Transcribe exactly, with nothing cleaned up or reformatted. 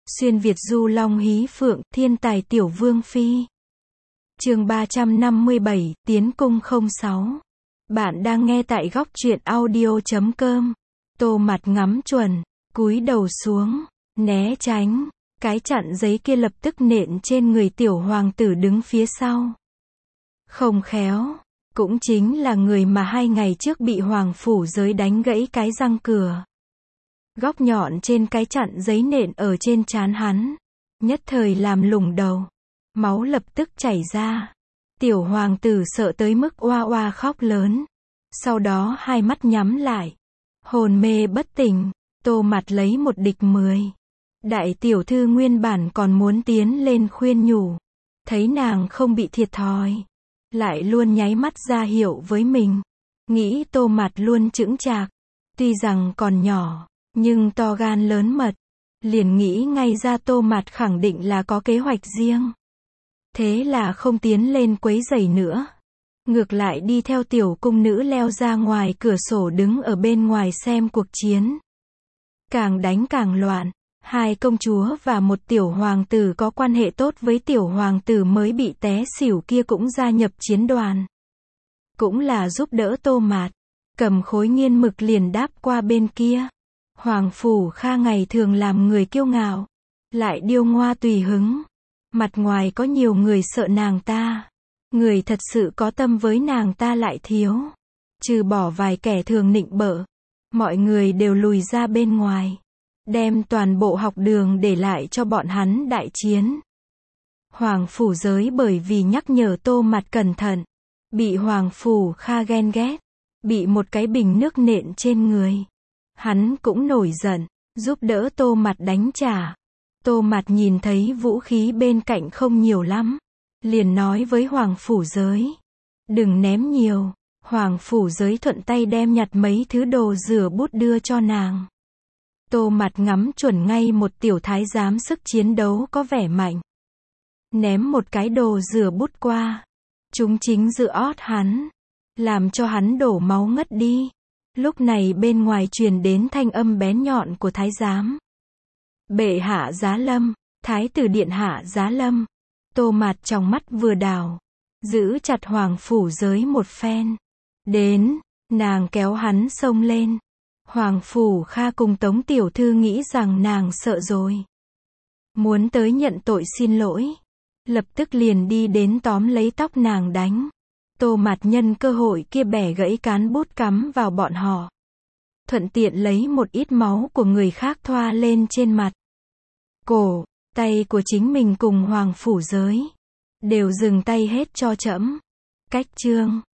Xuyên Việt du long hí phượng, thiên tài tiểu vương phi. Chương ba trăm năm mươi bảy, Tiến cung không sáu. Bạn đang nghe tại góc truyện audio chấm com. Tô Mặt ngắm chuẩn, cúi đầu xuống, né tránh, cái chặn giấy kia lập tức nện trên người tiểu hoàng tử đứng phía sau. Không khéo, cũng chính là người mà hai ngày trước bị hoàng phủ giới đánh gãy cái răng cửa. Góc nhọn trên cái chặn giấy nện ở trên trán hắn, nhất thời làm lủng đầu, máu lập tức chảy ra. Tiểu hoàng tử sợ tới mức oa oa khóc lớn, sau đó hai mắt nhắm lại, hồn mê bất tỉnh. Tô Mặt lấy một địch mười. Đại tiểu thư nguyên bản còn muốn tiến lên khuyên nhủ, thấy nàng không bị thiệt thòi, lại luôn nháy mắt ra hiệu với mình. Nghĩ Tô Mặt luôn chững chạc, tuy rằng còn nhỏ, nhưng to gan lớn mật, liền nghĩ ngay ra Tô Mặt khẳng định là có kế hoạch riêng. Thế là không tiến lên quấy rầy nữa, ngược lại đi theo tiểu cung nữ leo ra ngoài cửa sổ đứng ở bên ngoài xem cuộc chiến. Càng đánh càng loạn, hai công chúa và một tiểu hoàng tử có quan hệ tốt với tiểu hoàng tử mới bị té xỉu kia cũng gia nhập chiến đoàn. Cũng là giúp đỡ Tô Mặt, cầm khối nghiên mực liền đáp qua bên kia. Hoàng phủ Kha ngày thường làm người kiêu ngạo, lại điêu ngoa tùy hứng. Mặt ngoài có nhiều người sợ nàng ta, người thật sự có tâm với nàng ta lại thiếu. Trừ bỏ vài kẻ thường nịnh bợ, mọi người đều lùi ra bên ngoài, đem toàn bộ học đường để lại cho bọn hắn đại chiến. Hoàng phủ giới bởi vì nhắc nhở Tô Mặt cẩn thận, bị hoàng phủ Kha ghen ghét, bị một cái bình nước nện trên người. Hắn cũng nổi giận, giúp đỡ Tô Mặt đánh trả. Tô Mặt nhìn thấy vũ khí bên cạnh không nhiều lắm, liền nói với hoàng phủ giới, đừng ném nhiều. Hoàng phủ giới thuận tay đem nhặt mấy thứ đồ rửa bút đưa cho nàng. Tô Mặt ngắm chuẩn ngay một tiểu thái giám sức chiến đấu có vẻ mạnh, ném một cái đồ rửa bút qua, trúng chính giữa ót hắn, làm cho hắn đổ máu ngất đi. Lúc này bên ngoài truyền đến thanh âm bén nhọn của thái giám. Bệ hạ giá lâm, thái tử điện hạ giá lâm. Tô Mặt trong mắt vừa đảo, giữ chặt hoàng phủ giới một phen. Đến, nàng kéo hắn xông lên. Hoàng phủ Kha cùng Tống tiểu thư nghĩ rằng nàng sợ rồi, muốn tới nhận tội xin lỗi, lập tức liền đi đến tóm lấy tóc nàng đánh. Tô Mặt nhân cơ hội kia bẻ gãy cán bút cắm vào bọn họ, thuận tiện lấy một ít máu của người khác thoa lên trên mặt, cổ, tay của chính mình cùng hoàng phủ giới. Đều dừng tay hết cho trẫm. Cách chương